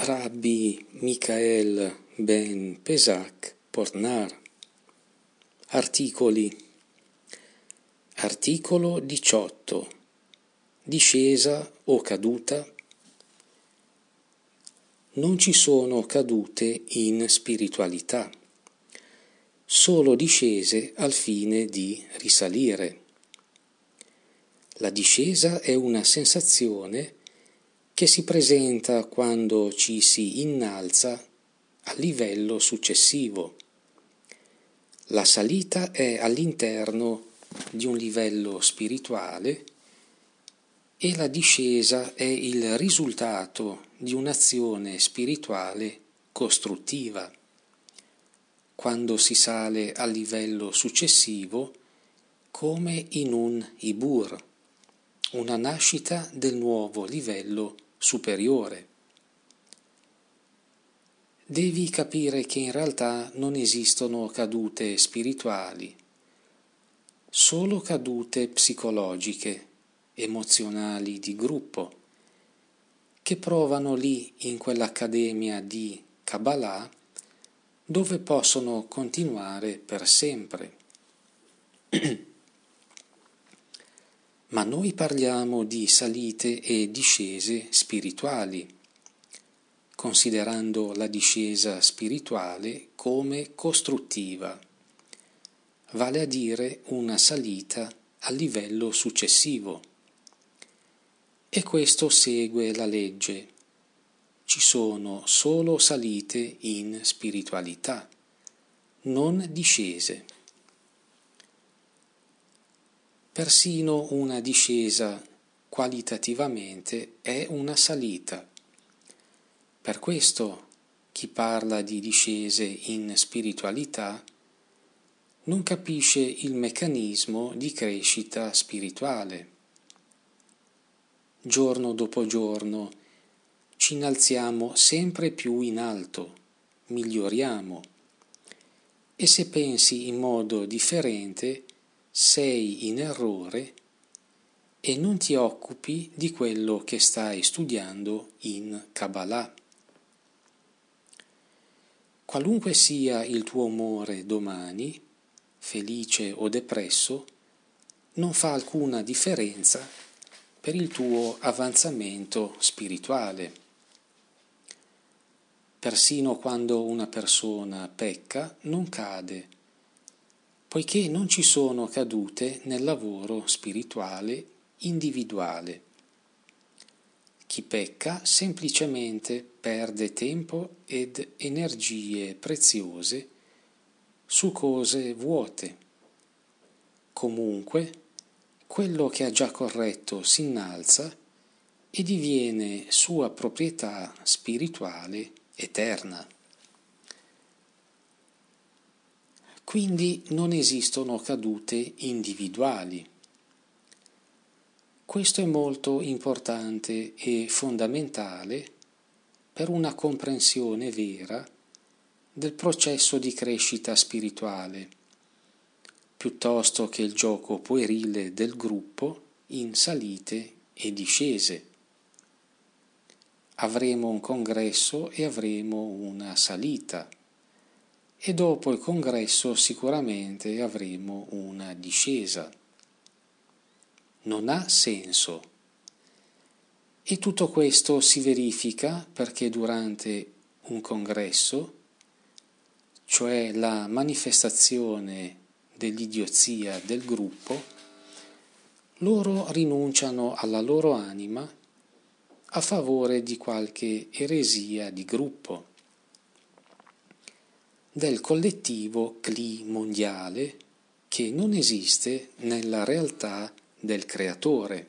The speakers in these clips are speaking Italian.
Rabbi Michael ben Pesach Portnar. Articoli. Articolo 18. Discesa o caduta? Non ci sono cadute in spiritualità, solo discese al fine di risalire. La discesa è una sensazione che si presenta quando ci si innalza al livello successivo. La salita è all'interno di un livello spirituale e la discesa è il risultato di un'azione spirituale costruttiva. Quando si sale al livello successivo, come in un ibur, una nascita del nuovo livello superiore. Devi capire che in realtà non esistono cadute spirituali, solo cadute psicologiche, emozionali di gruppo, che provano lì in quell'accademia di Kabbalah dove possono continuare per sempre. Ma noi parliamo di salite e discese spirituali, considerando la discesa spirituale come costruttiva, vale a dire una salita al livello successivo. E questo segue la legge. Ci sono solo salite in spiritualità, non discese. Persino una discesa qualitativamente è una salita. Per questo chi parla di discese in spiritualità non capisce il meccanismo di crescita spirituale. Giorno dopo giorno ci innalziamo sempre più in alto, miglioriamo, e se pensi in modo differente sei in errore e non ti occupi di quello che stai studiando in Kabbalah. Qualunque sia il tuo umore domani, felice o depresso, non fa alcuna differenza per il tuo avanzamento spirituale. Persino quando una persona pecca non cade, poiché non ci sono cadute nel lavoro spirituale individuale. Chi pecca semplicemente perde tempo ed energie preziose su cose vuote. Comunque, quello che ha già corretto si innalza e diviene sua proprietà spirituale eterna. Quindi non esistono cadute individuali. Questo è molto importante e fondamentale per una comprensione vera del processo di crescita spirituale, piuttosto che il gioco puerile del gruppo in salite e discese. Avremo un congresso e avremo una salita, e dopo il congresso sicuramente avremo una discesa. Non ha senso. E tutto questo si verifica perché durante un congresso, cioè la manifestazione dell'idiozia del gruppo, loro rinunciano alla loro anima a favore di qualche eresia di gruppo, del collettivo CLI mondiale che non esiste nella realtà del creatore.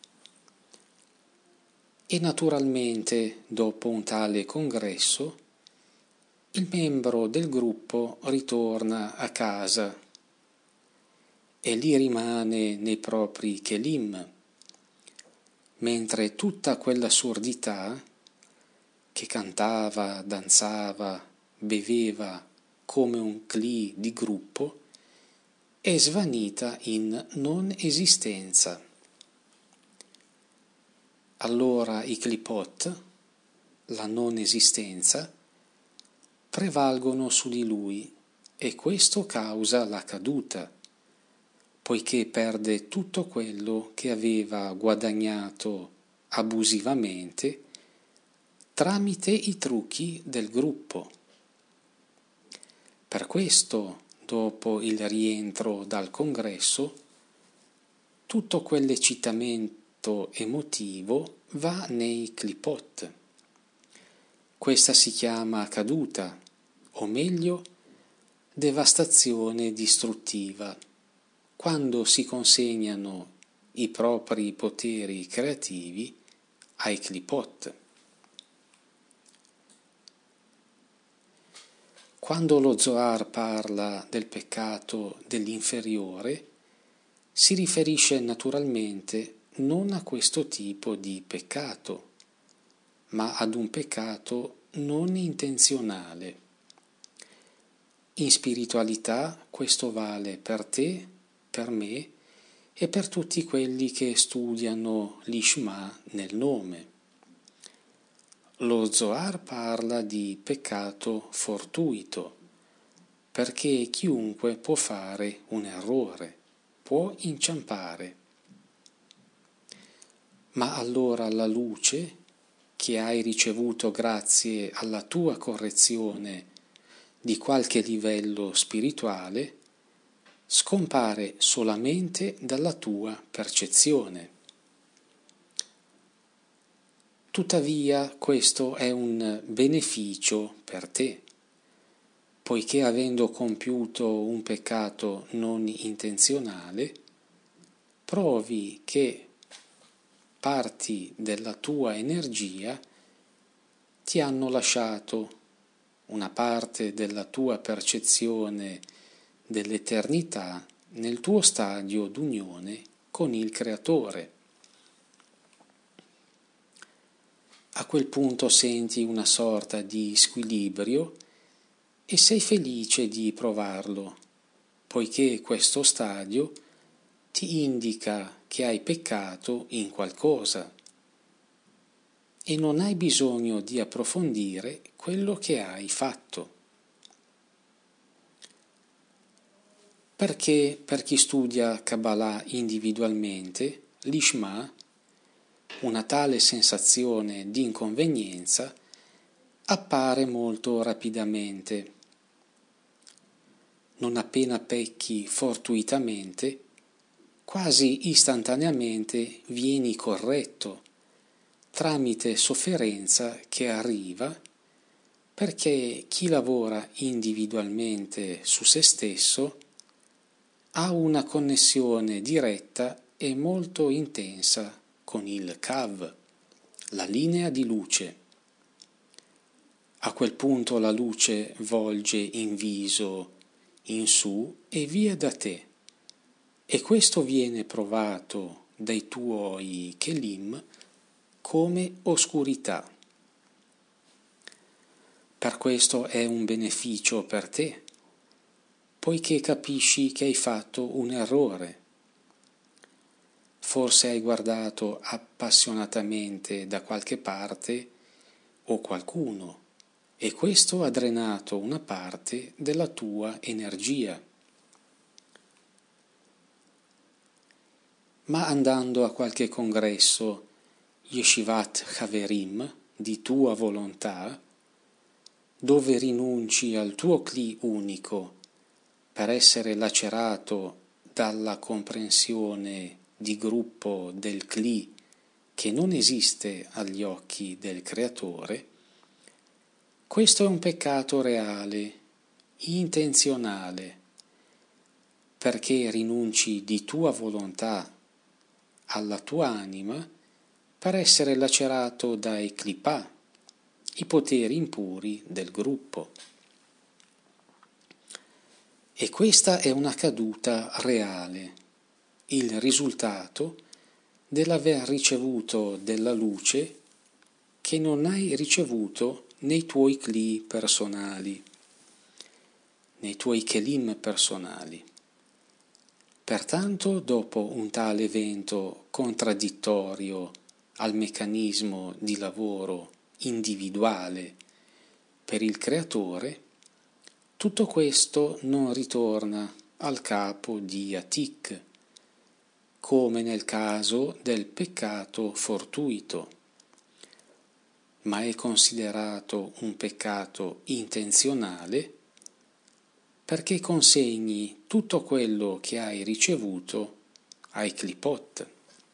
E naturalmente, dopo un tale congresso, il membro del gruppo ritorna a casa e lì rimane nei propri kelim, mentre tutta quell'assurdità che cantava, danzava, beveva come un cli di gruppo è svanita in non esistenza. Allora i clipot, la non esistenza, prevalgono su di lui e questo causa la caduta, poiché perde tutto quello che aveva guadagnato abusivamente tramite i trucchi del gruppo. Per questo, dopo il rientro dal congresso, tutto quell'eccitamento emotivo va nei clipot. Questa si chiama caduta, o meglio, devastazione distruttiva, quando si consegnano i propri poteri creativi ai clipot. Quando lo Zohar parla del peccato dell'inferiore, si riferisce naturalmente non a questo tipo di peccato, ma ad un peccato non intenzionale. In spiritualità questo vale per te, per me e per tutti quelli che studiano l'Ishma nel nome. Lo Zohar parla di peccato fortuito, perché chiunque può fare un errore, può inciampare. Ma allora la luce che hai ricevuto grazie alla tua correzione di qualche livello spirituale scompare solamente dalla tua percezione. Tuttavia questo è un beneficio per te, poiché avendo compiuto un peccato non intenzionale, provi che parti della tua energia ti hanno lasciato, una parte della tua percezione dell'eternità nel tuo stadio d'unione con il Creatore. A quel punto senti una sorta di squilibrio e sei felice di provarlo, poiché questo stadio ti indica che hai peccato in qualcosa e non hai bisogno di approfondire quello che hai fatto. Perché per chi studia Kabbalah individualmente, l'Ishma, una tale sensazione di inconvenienza, appare molto rapidamente. Non appena pecchi fortuitamente, quasi istantaneamente vieni corretto, tramite sofferenza che arriva perché chi lavora individualmente su se stesso ha una connessione diretta e molto intensa con il Kav, la linea di luce. A quel punto la luce volge in viso, in su e via da te, e questo viene provato dai tuoi Kelim come oscurità. Per questo è un beneficio per te, poiché capisci che hai fatto un errore. Forse hai guardato appassionatamente da qualche parte o qualcuno, e questo ha drenato una parte della tua energia. Ma andando a qualche congresso Yeshivat Haverim di tua volontà, dove rinunci al tuo Kli unico per essere lacerato dalla comprensione di gruppo del Kli che non esiste agli occhi del Creatore, questo è un peccato reale, intenzionale, perché rinunci di tua volontà alla tua anima per essere lacerato dai clipà, i poteri impuri del gruppo. E questa è una caduta reale, il risultato dell'aver ricevuto della luce che non hai ricevuto nei tuoi kli personali, nei tuoi kelim personali. Pertanto, dopo un tale evento contraddittorio al meccanismo di lavoro individuale per il creatore, tutto questo non ritorna al capo di Atik, come nel caso del peccato fortuito, ma è considerato un peccato intenzionale perché consegni tutto quello che hai ricevuto ai clipot.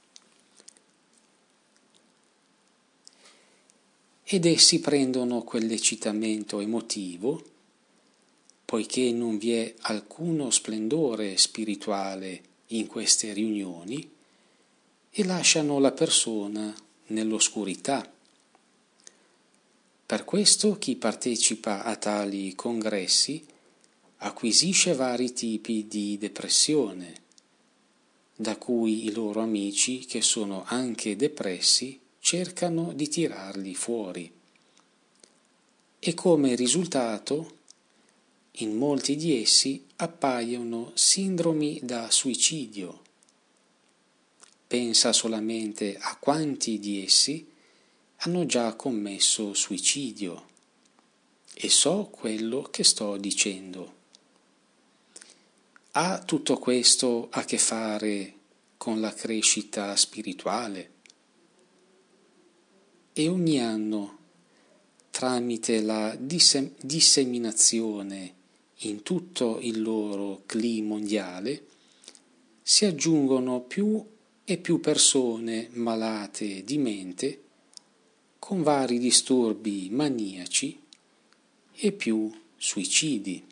Ed essi prendono quell'eccitamento emotivo, poiché non vi è alcuno splendore spirituale in queste riunioni, e lasciano la persona nell'oscurità. Per questo chi partecipa a tali congressi acquisisce vari tipi di depressione, da cui i loro amici, che sono anche depressi, cercano di tirarli fuori. E come risultato, in molti di essi appaiono sindromi da suicidio. Pensa solamente a quanti di essi hanno già commesso suicidio, e so quello che sto dicendo. Ha tutto questo a che fare con la crescita spirituale? E ogni anno, tramite la disseminazione in tutto il loro cli mondiale, si aggiungono più e più persone malate di mente, con vari disturbi maniaci e più suicidi.